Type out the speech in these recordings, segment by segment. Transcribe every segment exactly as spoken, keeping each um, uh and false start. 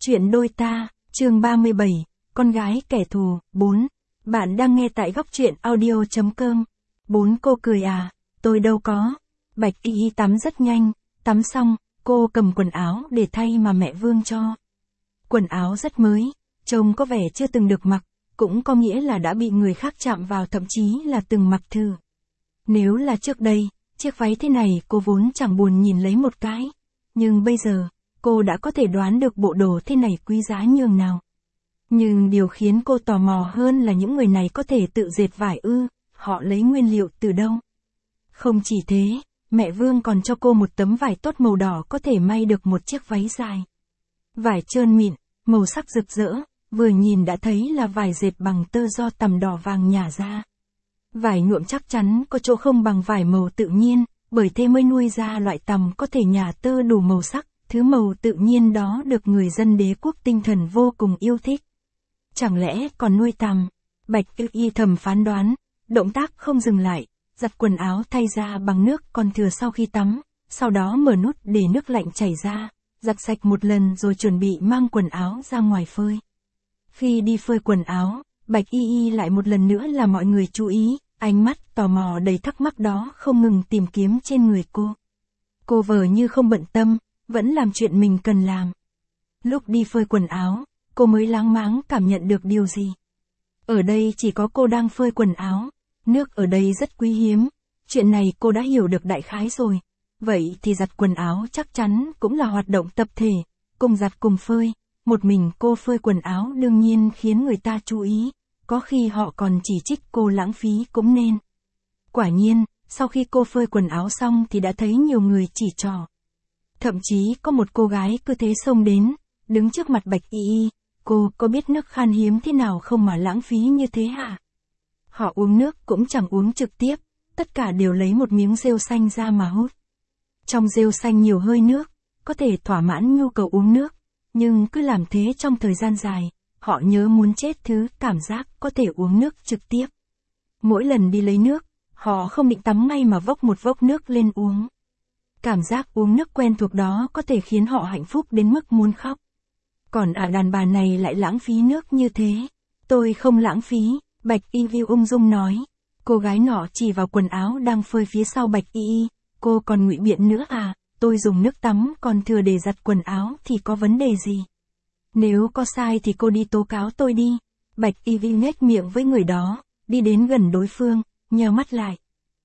Chuyện đôi ta, chương ba mươi bảy, con gái kẻ thù, bốn. Bạn đang nghe tại góc truyện audio chấm com. Bốn cô cười à, tôi đâu có. Bạch Y Y tắm rất nhanh, tắm xong, cô cầm quần áo để thay mà mẹ Vương cho. Quần áo rất mới, trông có vẻ chưa từng được mặc, cũng có nghĩa là đã bị người khác chạm vào, thậm chí là từng mặc thử. Nếu là trước đây, chiếc váy thế này cô vốn chẳng buồn nhìn lấy một cái. Nhưng bây giờ, cô đã có thể đoán được bộ đồ thế này quý giá nhường nào. Nhưng điều khiến cô tò mò hơn là những người này có thể tự dệt vải ư, họ lấy nguyên liệu từ đâu. Không chỉ thế, mẹ Vương còn cho cô một tấm vải tốt màu đỏ có thể may được một chiếc váy dài. Vải trơn mịn, màu sắc rực rỡ, vừa nhìn đã thấy là vải dệt bằng tơ do tằm đỏ vàng nhả ra. Vải nhuộm chắc chắn có chỗ không bằng vải màu tự nhiên, bởi thế mới nuôi ra loại tằm có thể nhả tơ đủ màu sắc. Thứ màu tự nhiên đó được người dân đế quốc tinh thần vô cùng yêu thích. Chẳng lẽ còn nuôi tằm? Bạch Y Y thầm phán đoán, động tác không dừng lại, giặt quần áo thay ra bằng nước còn thừa sau khi tắm, sau đó mở nút để nước lạnh chảy ra, giặt sạch một lần rồi chuẩn bị mang quần áo ra ngoài phơi. Khi đi phơi quần áo, Bạch Y Y lại một lần nữa là mọi người chú ý, ánh mắt tò mò đầy thắc mắc đó không ngừng tìm kiếm trên người cô. Cô vờ như không bận tâm, vẫn làm chuyện mình cần làm. Lúc đi phơi quần áo, cô mới láng máng cảm nhận được điều gì. Ở đây chỉ có cô đang phơi quần áo, nước ở đây rất quý hiếm, chuyện này cô đã hiểu được đại khái rồi. Vậy thì giặt quần áo chắc chắn cũng là hoạt động tập thể, cùng giặt cùng phơi, một mình cô phơi quần áo đương nhiên khiến người ta chú ý, có khi họ còn chỉ trích cô lãng phí cũng nên. Quả nhiên, sau khi cô phơi quần áo xong thì đã thấy nhiều người chỉ trỏ. Thậm chí có một cô gái cứ thế xông đến, đứng trước mặt Bạch Y Y, cô có biết nước khan hiếm thế nào không mà lãng phí như thế hả? Họ uống nước cũng chẳng uống trực tiếp, tất cả đều lấy một miếng rêu xanh ra mà hút. Trong rêu xanh nhiều hơi nước, có thể thỏa mãn nhu cầu uống nước, nhưng cứ làm thế trong thời gian dài, họ nhớ muốn chết thứ cảm giác có thể uống nước trực tiếp. Mỗi lần đi lấy nước, họ không định tắm ngay mà vốc một vốc nước lên uống. Cảm giác uống nước quen thuộc đó có thể khiến họ hạnh phúc đến mức muốn khóc. Còn à đàn bà này lại lãng phí nước như thế. Tôi không lãng phí, Bạch Y Y ung dung nói. Cô gái nọ chỉ vào quần áo đang phơi phía sau Bạch Y Y. Cô còn ngụy biện nữa à, tôi dùng nước tắm còn thừa để giặt quần áo thì có vấn đề gì? Nếu có sai thì cô đi tố cáo tôi đi. Bạch Y Y nhếch miệng với người đó, đi đến gần đối phương, nheo mắt lại.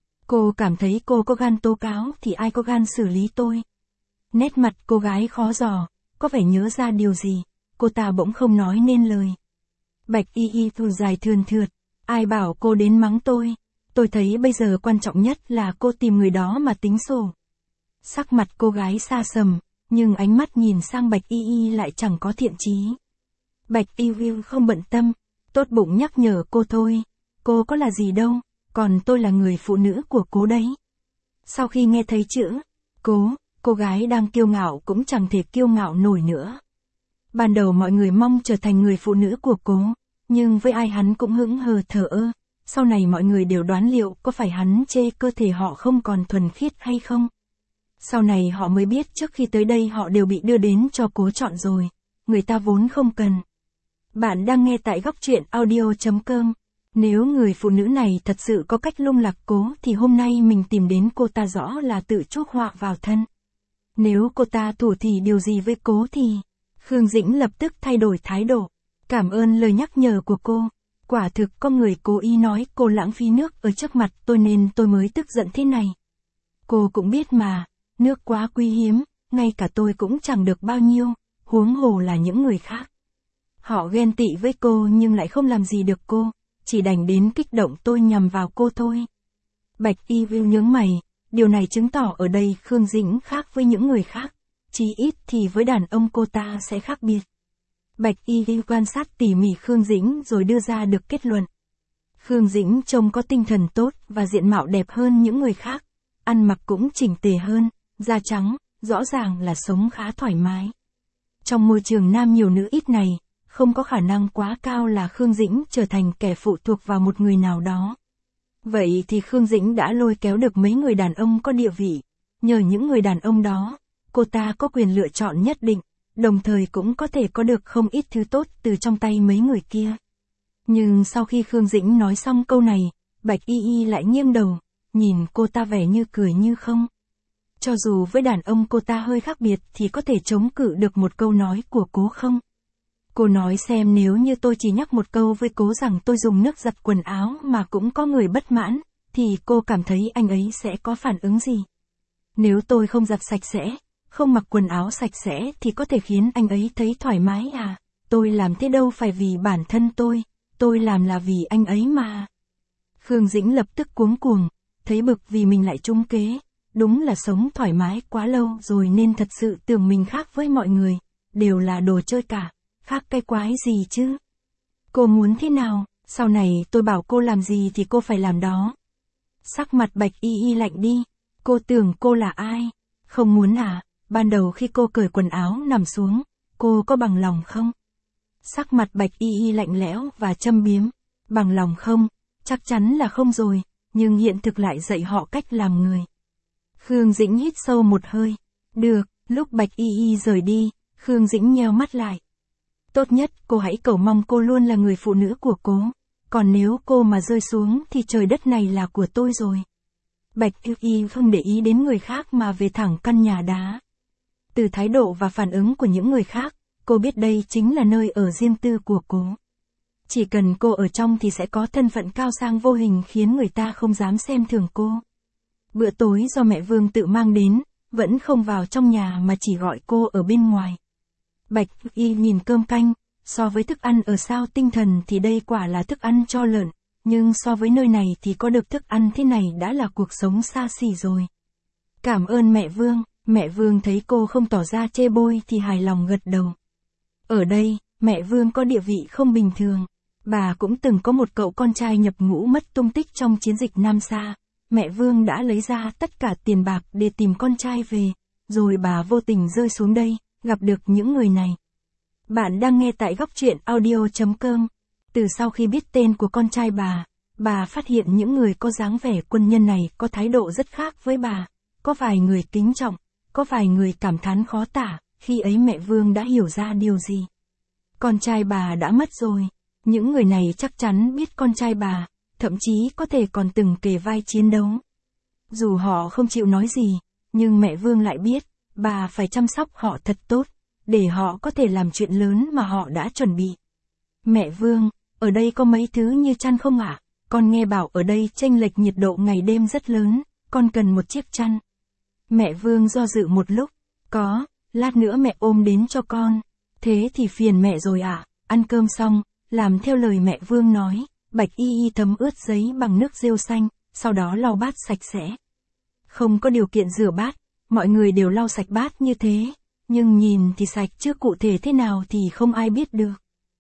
Cô cảm thấy cô có gan tố cáo thì ai có gan xử lý tôi. Nét mặt cô gái khó dò, có vẻ nhớ ra điều gì, cô ta bỗng không nói nên lời. Bạch Y Y thở dài thườn thượt, ai bảo cô đến mắng tôi, tôi thấy bây giờ quan trọng nhất là cô tìm người đó mà tính sổ. Sắc mặt cô gái xa sầm, nhưng ánh mắt nhìn sang Bạch Y Y lại chẳng có thiện chí. Bạch Y Y không bận tâm, tốt bụng nhắc nhở cô thôi, cô có là gì đâu. Còn tôi là người phụ nữ của cố đấy. Sau khi nghe thấy chữ cố, cô gái đang kiêu ngạo cũng chẳng thể kiêu ngạo nổi nữa. Ban đầu mọi người mong trở thành người phụ nữ của cố, nhưng với ai hắn cũng hững hờ thờ ơ. Sau này mọi người đều đoán liệu có phải hắn chê cơ thể họ không còn thuần khiết hay không. Sau này họ mới biết trước khi tới đây họ đều bị đưa đến cho cố chọn rồi, người ta vốn không cần. Bạn đang nghe tại góc truyện audio chấm com. Nếu người phụ nữ này thật sự có cách lung lạc cố thì hôm nay mình tìm đến cô ta rõ là tự chuốc họa vào thân. Nếu cô ta thủ thỉ điều gì với cố thì... Khương Dĩnh lập tức thay đổi thái độ. Cảm ơn lời nhắc nhở của cô. Quả thực có người cố ý nói cô lãng phí nước ở trước mặt tôi nên tôi mới tức giận thế này. Cô cũng biết mà, nước quá quý hiếm, ngay cả tôi cũng chẳng được bao nhiêu, huống hồ là những người khác. Họ ghen tị với cô nhưng lại không làm gì được cô. Chỉ đành đến kích động tôi nhằm vào cô thôi. Bạch Y Y nhướng mày, điều này chứng tỏ ở đây Khương Dĩnh khác với những người khác, chí ít thì với đàn ông cô ta sẽ khác biệt. Bạch Y Y quan sát tỉ mỉ Khương Dĩnh rồi đưa ra được kết luận. Khương Dĩnh trông có tinh thần tốt và diện mạo đẹp hơn những người khác, ăn mặc cũng chỉnh tề hơn, da trắng, rõ ràng là sống khá thoải mái. Trong môi trường nam nhiều nữ ít này, không có khả năng quá cao là Khương Dĩnh trở thành kẻ phụ thuộc vào một người nào đó. Vậy thì Khương Dĩnh đã lôi kéo được mấy người đàn ông có địa vị. Nhờ những người đàn ông đó, cô ta có quyền lựa chọn nhất định, đồng thời cũng có thể có được không ít thứ tốt từ trong tay mấy người kia. Nhưng sau khi Khương Dĩnh nói xong câu này, Bạch Y Y lại nghiêng đầu, nhìn cô ta vẻ như cười như không. Cho dù với đàn ông cô ta hơi khác biệt thì có thể chống cự được một câu nói của Cố không? Cô nói xem nếu như tôi chỉ nhắc một câu với Cố rằng tôi dùng nước giặt quần áo mà cũng có người bất mãn, thì cô cảm thấy anh ấy sẽ có phản ứng gì? Nếu tôi không giặt sạch sẽ, không mặc quần áo sạch sẽ thì có thể khiến anh ấy thấy thoải mái à? Tôi làm thế đâu phải vì bản thân tôi, tôi làm là vì anh ấy mà. Khương Dĩnh lập tức cuống cuồng, thấy bực vì mình lại trúng kế, đúng là sống thoải mái quá lâu rồi nên thật sự tưởng mình khác với mọi người, đều là đồ chơi cả, khác cái quái gì chứ? Cô muốn thế nào, sau này tôi bảo cô làm gì thì cô phải làm đó. Sắc mặt Bạch Y Y lạnh đi, cô tưởng cô là ai? Không muốn à? Ban đầu khi cô cởi quần áo nằm xuống, cô có bằng lòng không? Sắc mặt Bạch Y Y lạnh lẽo và châm biếm, bằng lòng không? Chắc chắn là không rồi, nhưng hiện thực lại dạy họ cách làm người. Khương Dĩnh hít sâu một hơi. Được, lúc Bạch Y Y rời đi, Khương Dĩnh nheo mắt lại. Tốt nhất cô hãy cầu mong cô luôn là người phụ nữ của Cố. Còn nếu cô mà rơi xuống thì trời đất này là của tôi rồi. Bạch Y Y không để ý đến người khác mà về thẳng căn nhà đá. Từ thái độ và phản ứng của những người khác, cô biết đây chính là nơi ở riêng tư của Cố. Chỉ cần cô ở trong thì sẽ có thân phận cao sang vô hình khiến người ta không dám xem thường cô. Bữa tối do mẹ Vương tự mang đến, vẫn không vào trong nhà mà chỉ gọi cô ở bên ngoài. Bạch Y nhìn cơm canh, so với thức ăn ở Sao Tinh Thần thì đây quả là thức ăn cho lợn, nhưng so với nơi này thì có được thức ăn thế này đã là cuộc sống xa xỉ rồi. Cảm ơn mẹ Vương, mẹ Vương thấy cô không tỏ ra chê bôi thì hài lòng gật đầu. Ở đây, mẹ Vương có địa vị không bình thường, bà cũng từng có một cậu con trai nhập ngũ mất tung tích trong chiến dịch Nam Sa. Mẹ Vương đã lấy ra tất cả tiền bạc để tìm con trai về, rồi bà vô tình rơi xuống đây, gặp được những người này. Bạn đang nghe tại góc truyện audio chấm com. Từ sau khi biết tên của con trai bà, bà phát hiện những người có dáng vẻ quân nhân này có thái độ rất khác với bà. Có vài người kính trọng, có vài người cảm thán khó tả, khi ấy mẹ Vương đã hiểu ra điều gì. Con trai bà đã mất rồi, những người này chắc chắn biết con trai bà, thậm chí có thể còn từng kề vai chiến đấu. Dù họ không chịu nói gì, nhưng mẹ Vương lại biết, bà phải chăm sóc họ thật tốt, để họ có thể làm chuyện lớn mà họ đã chuẩn bị. Mẹ Vương, ở đây có mấy thứ như chăn không ạ? Con nghe bảo ở đây chênh lệch nhiệt độ ngày đêm rất lớn, con cần một chiếc chăn. Mẹ Vương do dự một lúc, có, lát nữa mẹ ôm đến cho con. Thế thì phiền mẹ rồi ạ. Ăn cơm xong, làm theo lời mẹ Vương nói, Bạch Y Y thấm ướt giấy bằng nước rêu xanh, sau đó lau bát sạch sẽ. Không có điều kiện rửa bát, mọi người đều lau sạch bát như thế, nhưng nhìn thì sạch chứ cụ thể thế nào thì không ai biết được.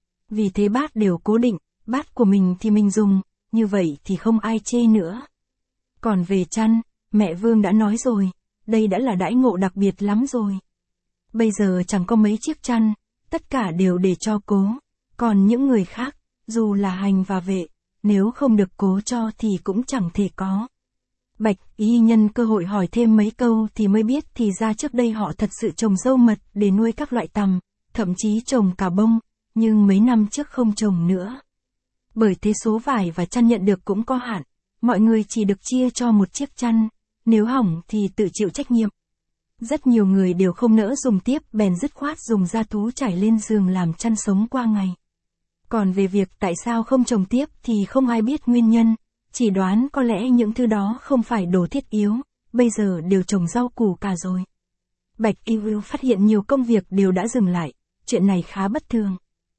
Vì thế bát đều cố định, bát của mình thì mình dùng, như vậy thì không ai chê nữa. Còn về chăn, mẹ Vương đã nói rồi, đây đã là đãi ngộ đặc biệt lắm rồi. Bây giờ chẳng có mấy chiếc chăn, tất cả đều để cho Cố, còn những người khác, dù là Hành và Vệ, nếu không được Cố cho thì cũng chẳng thể có. Bạch Y nhân cơ hội hỏi thêm mấy câu thì mới biết thì ra trước đây họ thật sự trồng dâu mật để nuôi các loại tằm, thậm chí trồng cả bông, nhưng mấy năm trước không trồng nữa. Bởi thế số vải và chăn nhận được cũng có hạn, mọi người chỉ được chia cho một chiếc chăn, nếu hỏng thì tự chịu trách nhiệm. Rất nhiều người đều không nỡ dùng tiếp bèn dứt khoát dùng da thú trải lên giường làm chăn sống qua ngày. Còn về việc tại sao không trồng tiếp thì không ai biết nguyên nhân, chỉ đoán có lẽ những thứ đó không phải đồ thiết yếu, bây giờ đều trồng rau củ cả rồi. Bạch Y Y phát hiện nhiều công việc đều đã dừng lại, chuyện này khá bất thường.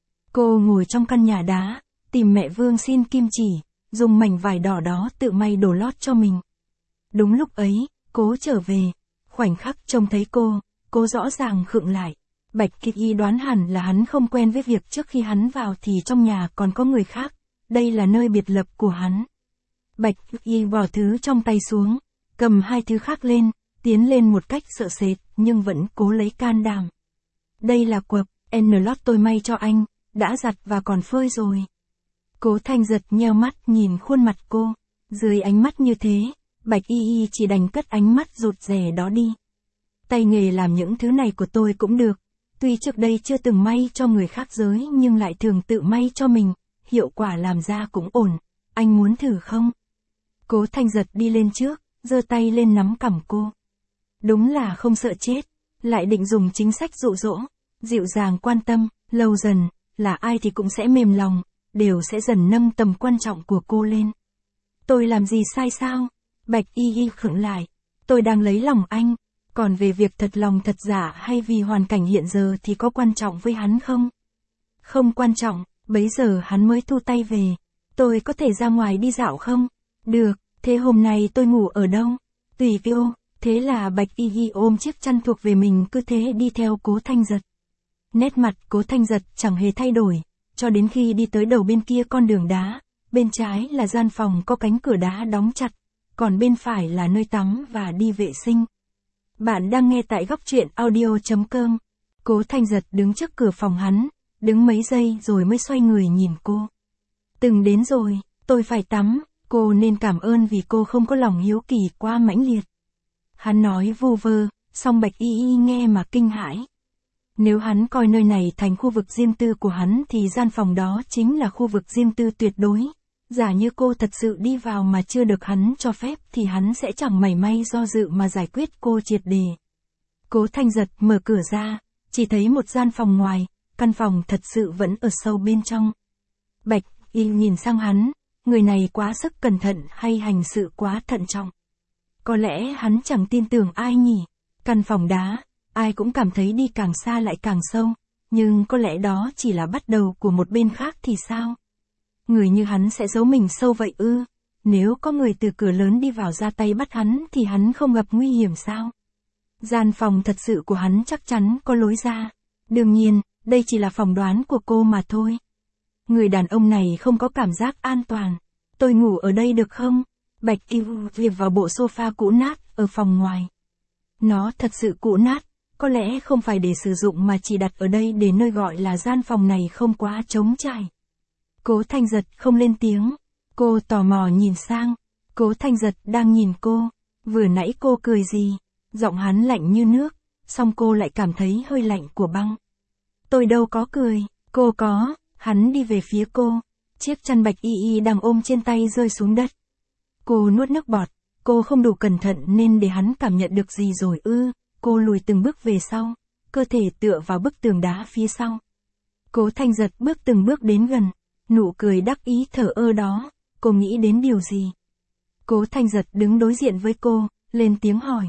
Cô ngồi trong căn nhà đá, tìm mẹ Vương xin kim chỉ, dùng mảnh vải đỏ đó tự may đồ lót cho mình. Đúng lúc ấy, Cố trở về, khoảnh khắc trông thấy cô, Cố rõ ràng khựng lại. Bạch Y Y đoán hẳn là hắn không quen với việc trước khi hắn vào thì trong nhà còn có người khác, đây là nơi biệt lập của hắn. Bạch Y bỏ thứ trong tay xuống, cầm hai thứ khác lên, tiến lên một cách sợ sệt, nhưng vẫn cố lấy can đảm. Đây là quần N lót tôi may cho anh, đã giặt và còn phơi rồi. Cố Thanh giật nheo mắt nhìn khuôn mặt cô, dưới ánh mắt như thế, Bạch Y Y chỉ đành cất ánh mắt rụt rè đó đi. Tay nghề làm những thứ này của tôi cũng được, Tuy trước đây chưa từng may cho người khác giới nhưng lại thường tự may cho mình, hiệu quả làm ra cũng ổn. Anh muốn thử không? Cố Thanh Giật đi lên trước, giơ tay lên nắm cằm cô. Đúng là không sợ chết, lại định dùng chính sách dụ dỗ, dịu dàng quan tâm, lâu dần, là ai thì cũng sẽ mềm lòng, đều sẽ dần nâng tầm quan trọng của cô lên. Tôi làm gì sai sao? Bạch Y Y khựng lại. Tôi đang lấy lòng anh, còn về việc thật lòng thật giả hay vì hoàn cảnh hiện giờ thì có quan trọng với hắn không? Không quan trọng, bấy giờ hắn mới thu tay về. Tôi có thể ra ngoài đi dạo không? Được, thế hôm nay tôi ngủ ở đâu? Tùy cô. Thế là Bạch Y Y ôm chiếc chăn thuộc về mình cứ thế đi theo Cố Thanh Giật. Nét mặt Cố Thanh Giật chẳng hề thay đổi, cho đến khi đi tới đầu bên kia con đường đá, bên trái là gian phòng có cánh cửa đá đóng chặt, còn bên phải là nơi tắm và đi vệ sinh. Bạn đang nghe tại góc truyện audio chấm com. Cố Thanh Giật đứng trước cửa phòng hắn, đứng mấy giây rồi mới xoay người nhìn cô. Từng đến rồi, tôi phải tắm, cô nên cảm ơn vì cô không có lòng hiếu kỳ quá mãnh liệt. Hắn nói vu vơ, song Bạch Y Y nghe mà kinh hãi. Nếu hắn coi nơi này thành khu vực riêng tư của hắn thì gian phòng đó chính là khu vực riêng tư tuyệt đối. Giả như cô thật sự đi vào mà chưa được hắn cho phép thì hắn sẽ chẳng mảy may do dự mà giải quyết cô triệt đề. Cố Thanh Giật mở cửa ra, chỉ thấy một gian phòng ngoài, căn phòng thật sự vẫn ở sâu bên trong. Bạch Y nhìn sang hắn, người này quá sức cẩn thận hay hành sự quá thận trọng. Có lẽ hắn chẳng tin tưởng ai nhỉ. Căn phòng đá, ai cũng cảm thấy đi càng xa lại càng sâu, nhưng có lẽ đó chỉ là bắt đầu của một bên khác thì sao? Người như hắn sẽ giấu mình sâu vậy ư? Nếu có người từ cửa lớn đi vào ra tay bắt hắn thì hắn không gặp nguy hiểm sao? Gian phòng thật sự của hắn chắc chắn có lối ra. Đương nhiên, đây chỉ là phỏng đoán của cô mà thôi. Người đàn ông này không có cảm giác an toàn. Tôi ngủ ở đây được không? Bạch Y việc vào bộ sofa cũ nát ở phòng ngoài. Nó thật sự cũ nát, có lẽ không phải để sử dụng mà chỉ đặt ở đây để nơi gọi là gian phòng này không quá trống trải. Cố Thanh Giật không lên tiếng. Cô tò mò nhìn sang. Cố Thanh Giật đang nhìn cô. Vừa nãy cô cười gì? Giọng hắn lạnh như nước, song cô lại cảm thấy hơi lạnh của băng. Tôi đâu có cười. Cô có. Hắn đi về phía cô. Chiếc chăn Bạch Y Y đang ôm trên tay rơi xuống đất. Cô nuốt nước bọt. Cô không đủ cẩn thận nên để hắn cảm nhận được gì rồi ư? Cô lùi từng bước về sau, cơ thể tựa vào bức tường đá phía sau. Cố Thanh Giật bước từng bước đến gần, nụ cười đắc ý thở ơ đó. Cô nghĩ đến điều gì? Cố Thanh Giật đứng đối diện với cô, lên tiếng hỏi.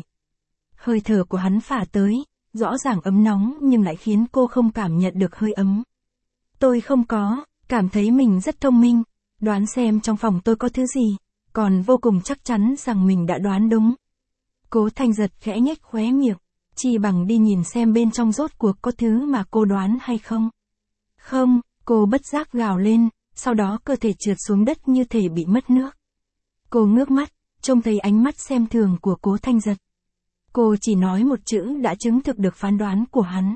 Hơi thở của hắn phả tới, rõ ràng ấm nóng nhưng lại khiến cô không cảm nhận được hơi ấm. Tôi không có, cảm thấy mình rất thông minh, đoán xem trong phòng tôi có thứ gì, còn vô cùng chắc chắn rằng mình đã đoán đúng. Cố Thanh Giật khẽ nhếch khóe miệng, chi bằng đi nhìn xem bên trong rốt cuộc có thứ mà cô đoán hay không. Không, cô bất giác gào lên, sau đó cơ thể trượt xuống đất như thể bị mất nước. Cô ngước mắt, trông thấy ánh mắt xem thường của Cố Thanh Giật. Cô chỉ nói một chữ đã chứng thực được phán đoán của hắn.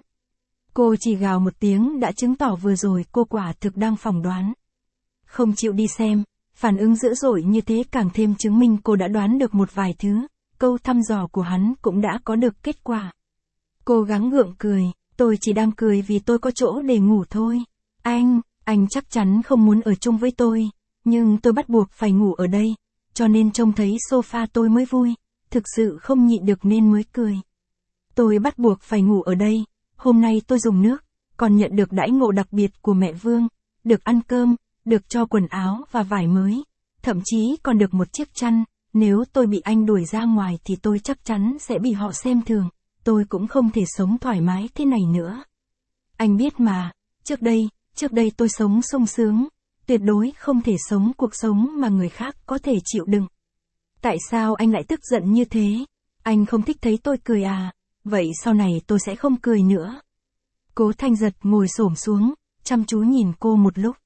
Cô chỉ gào một tiếng đã chứng tỏ vừa rồi cô quả thực đang phỏng đoán. Không chịu đi xem, phản ứng dữ dội như thế càng thêm chứng minh cô đã đoán được một vài thứ. Câu thăm dò của hắn cũng đã có được kết quả. Cô gắng gượng cười, tôi chỉ đang cười vì tôi có chỗ để ngủ thôi. Anh, anh chắc chắn không muốn ở chung với tôi, nhưng tôi bắt buộc phải ngủ ở đây, cho nên trông thấy sofa tôi mới vui, thực sự không nhịn được nên mới cười. Tôi bắt buộc phải ngủ ở đây, hôm nay tôi dùng nước, còn nhận được đãi ngộ đặc biệt của mẹ Vương, được ăn cơm, được cho quần áo và vải mới, thậm chí còn được một chiếc chăn. Nếu tôi bị anh đuổi ra ngoài thì tôi chắc chắn sẽ bị họ xem thường, tôi cũng không thể sống thoải mái thế này nữa. Anh biết mà, trước đây, trước đây tôi sống sung sướng, tuyệt đối không thể sống cuộc sống mà người khác có thể chịu đựng. Tại sao anh lại tức giận như thế? Anh không thích thấy tôi cười à? Vậy sau này tôi sẽ không cười nữa. Cố Thanh Giật ngồi xổm xuống, chăm chú nhìn cô một lúc.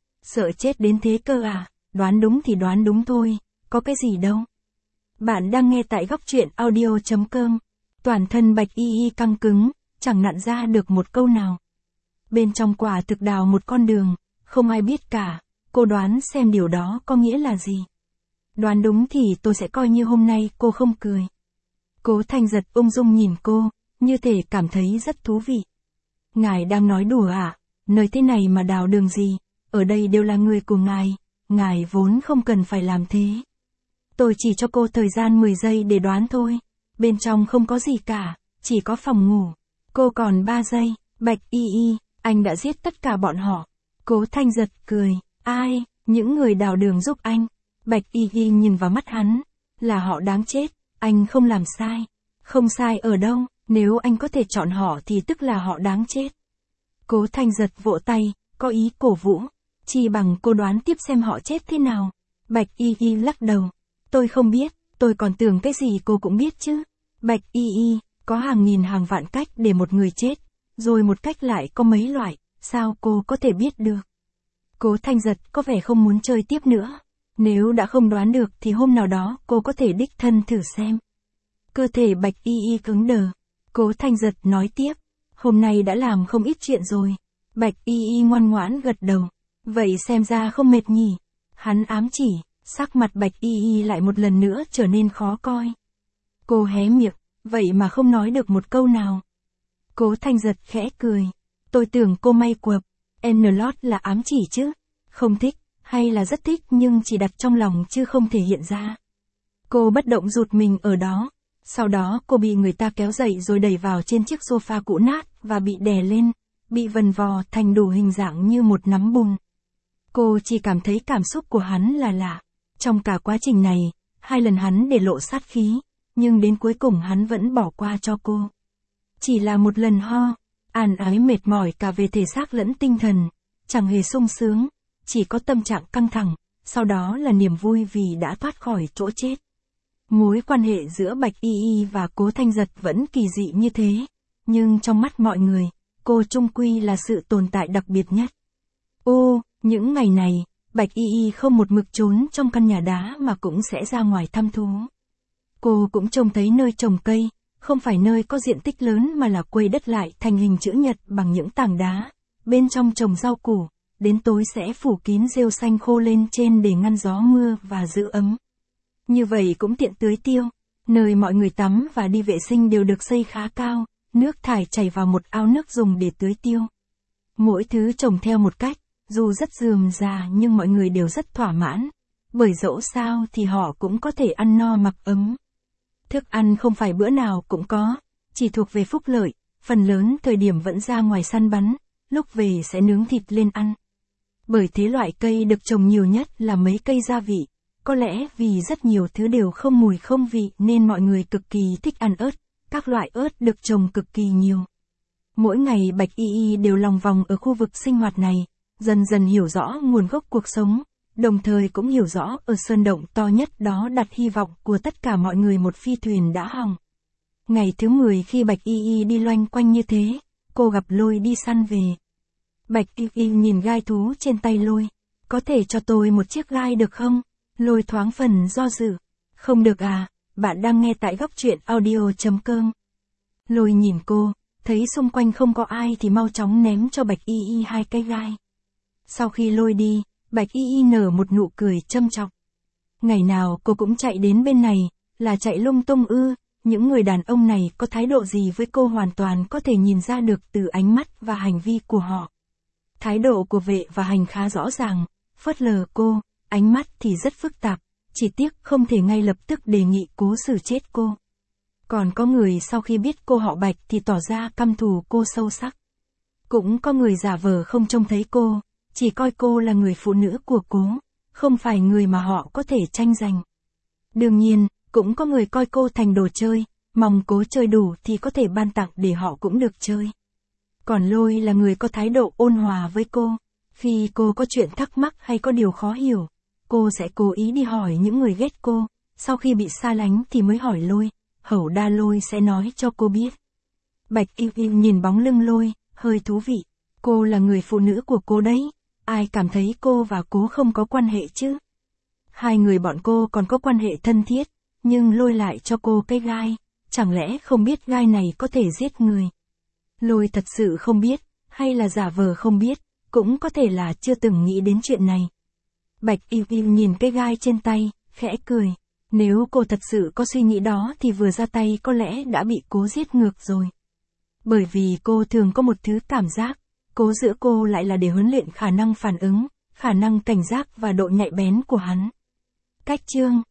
Sợ chết đến thế cơ à? Đoán đúng thì đoán đúng thôi. Có cái gì đâu. Bạn đang nghe tại góc truyện audio chấm com. Toàn thân Bạch Y Y căng cứng, chẳng nặn ra được một câu nào. Bên trong quả thực đào một con đường, không ai biết cả. Cô đoán xem điều đó có nghĩa là gì. Đoán đúng thì tôi sẽ coi như hôm nay cô không cười. Cố Thanh Giật ung dung nhìn cô, như thể cảm thấy rất thú vị. Ngài đang nói đùa à? Nơi thế này mà đào đường gì? Ở đây đều là người của ngài, ngài vốn không cần phải làm thế. Tôi chỉ cho cô thời gian mười giây để đoán thôi. Bên trong không có gì cả, chỉ có phòng ngủ. Cô còn ba giây. Bạch Y Y, anh đã giết tất cả bọn họ. Cố Thanh Giật cười. Ai? Những người đào đường giúp anh. Bạch Y Y nhìn vào mắt hắn. Là họ đáng chết, anh không làm sai. Không sai ở đâu, nếu anh có thể chọn họ thì tức là họ đáng chết. Cố Thanh Giật vỗ tay, có ý cổ vũ. Chi bằng cô đoán tiếp xem họ chết thế nào. Bạch Y Y lắc đầu. Tôi không biết, tôi còn tưởng cái gì cô cũng biết chứ. Bạch Y Y, có hàng nghìn hàng vạn cách để một người chết, rồi một cách lại có mấy loại, sao cô có thể biết được? Cố Thanh Giật có vẻ không muốn chơi tiếp nữa. Nếu đã không đoán được thì hôm nào đó cô có thể đích thân thử xem. Cơ thể Bạch Y Y cứng đờ. Cố Thanh Giật nói tiếp. Hôm nay đã làm không ít chuyện rồi. Bạch Y Y ngoan ngoãn gật đầu. Vậy xem ra không mệt nhỉ? Hắn ám chỉ, sắc mặt Bạch Y Y lại một lần nữa trở nên khó coi. Cô hé miệng, vậy mà không nói được một câu nào. Cố Thanh Giật khẽ cười. Tôi tưởng cô may quập. N-Lot là ám chỉ chứ. Không thích, hay là rất thích nhưng chỉ đặt trong lòng chứ không thể hiện ra. Cô bất động rụt mình ở đó. Sau đó cô bị người ta kéo dậy rồi đẩy vào trên chiếc sofa cũ nát và bị đè lên, bị vần vò thành đủ hình dạng như một nắm bùn. Cô chỉ cảm thấy cảm xúc của hắn là lạ. Trong cả quá trình này, hai lần hắn để lộ sát khí, nhưng đến cuối cùng hắn vẫn bỏ qua cho cô. Chỉ là một lần ho, àn ái mệt mỏi cả về thể xác lẫn tinh thần, chẳng hề sung sướng, chỉ có tâm trạng căng thẳng, sau đó là niềm vui vì đã thoát khỏi chỗ chết. Mối quan hệ giữa Bạch Y Y và Cố Thanh Giật vẫn kỳ dị như thế, nhưng trong mắt mọi người, cô chung quy là sự tồn tại đặc biệt nhất. Ô, những ngày này, Bạch Y Y không một mực trốn trong căn nhà đá mà cũng sẽ ra ngoài thăm thú. Cô cũng trông thấy nơi trồng cây, không phải nơi có diện tích lớn mà là quây đất lại thành hình chữ nhật bằng những tảng đá, bên trong trồng rau củ, đến tối sẽ phủ kín rêu xanh khô lên trên để ngăn gió mưa và giữ ấm. Như vậy cũng tiện tưới tiêu, nơi mọi người tắm và đi vệ sinh đều được xây khá cao, nước thải chảy vào một ao nước dùng để tưới tiêu. Mỗi thứ trồng theo một cách, dù rất rườm rà nhưng mọi người đều rất thỏa mãn, bởi dẫu sao thì họ cũng có thể ăn no mặc ấm. Thức ăn không phải bữa nào cũng có, chỉ thuộc về phúc lợi, phần lớn thời điểm vẫn ra ngoài săn bắn, lúc về sẽ nướng thịt lên ăn. Bởi thế loại cây được trồng nhiều nhất là mấy cây gia vị, có lẽ vì rất nhiều thứ đều không mùi không vị nên mọi người cực kỳ thích ăn ớt, các loại ớt được trồng cực kỳ nhiều. Mỗi ngày Bạch Y Y đều lòng vòng ở khu vực sinh hoạt này, dần dần hiểu rõ nguồn gốc cuộc sống, đồng thời cũng hiểu rõ ở sơn động to nhất đó đặt hy vọng của tất cả mọi người một phi thuyền đã hỏng. Ngày thứ mười khi Bạch Y Y đi loanh quanh như thế, cô gặp Lôi đi săn về. Bạch Y Y nhìn gai thú trên tay Lôi. Có thể cho tôi một chiếc gai được không? Lôi thoáng phần do dự. Không được à, bạn đang nghe tại góc truyện audio chấm com. Lôi nhìn cô, thấy xung quanh không có ai thì mau chóng ném cho Bạch Y Y hai cái gai. Sau khi Lôi đi, Bạch Y Y nở một nụ cười châm chọc. Ngày nào cô cũng chạy đến bên này, là chạy lung tung ư, những người đàn ông này có thái độ gì với cô hoàn toàn có thể nhìn ra được từ ánh mắt và hành vi của họ. Thái độ của Vệ và Hành khá rõ ràng, phớt lờ cô, ánh mắt thì rất phức tạp, chỉ tiếc không thể ngay lập tức đề nghị cố xử chết cô. Còn có người sau khi biết cô họ Bạch thì tỏ ra căm thù cô sâu sắc. Cũng có người giả vờ không trông thấy cô, chỉ coi cô là người phụ nữ của cố, không phải người mà họ có thể tranh giành. Đương nhiên, cũng có người coi cô thành đồ chơi, mong cố chơi đủ thì có thể ban tặng để họ cũng được chơi. Còn Lôi là người có thái độ ôn hòa với cô, khi cô có chuyện thắc mắc hay có điều khó hiểu, cô sẽ cố ý đi hỏi những người ghét cô, sau khi bị xa lánh thì mới hỏi Lôi, hẩu đa Lôi sẽ nói cho cô biết. Bạch Y Y nhìn bóng lưng Lôi, hơi thú vị, cô là người phụ nữ của cô đấy, ai cảm thấy cô và cố không có quan hệ chứ? Hai người bọn cô còn có quan hệ thân thiết, nhưng Lôi lại cho cô cái gai, chẳng lẽ không biết gai này có thể giết người? Lôi thật sự không biết, hay là giả vờ không biết, cũng có thể là chưa từng nghĩ đến chuyện này. Bạch Y Y nhìn cái gai trên tay, khẽ cười. Nếu cô thật sự có suy nghĩ đó thì vừa ra tay có lẽ đã bị cố giết ngược rồi. Bởi vì cô thường có một thứ cảm giác, cố giữa cô lại là để huấn luyện khả năng phản ứng, khả năng cảnh giác và độ nhạy bén của hắn. Cách chương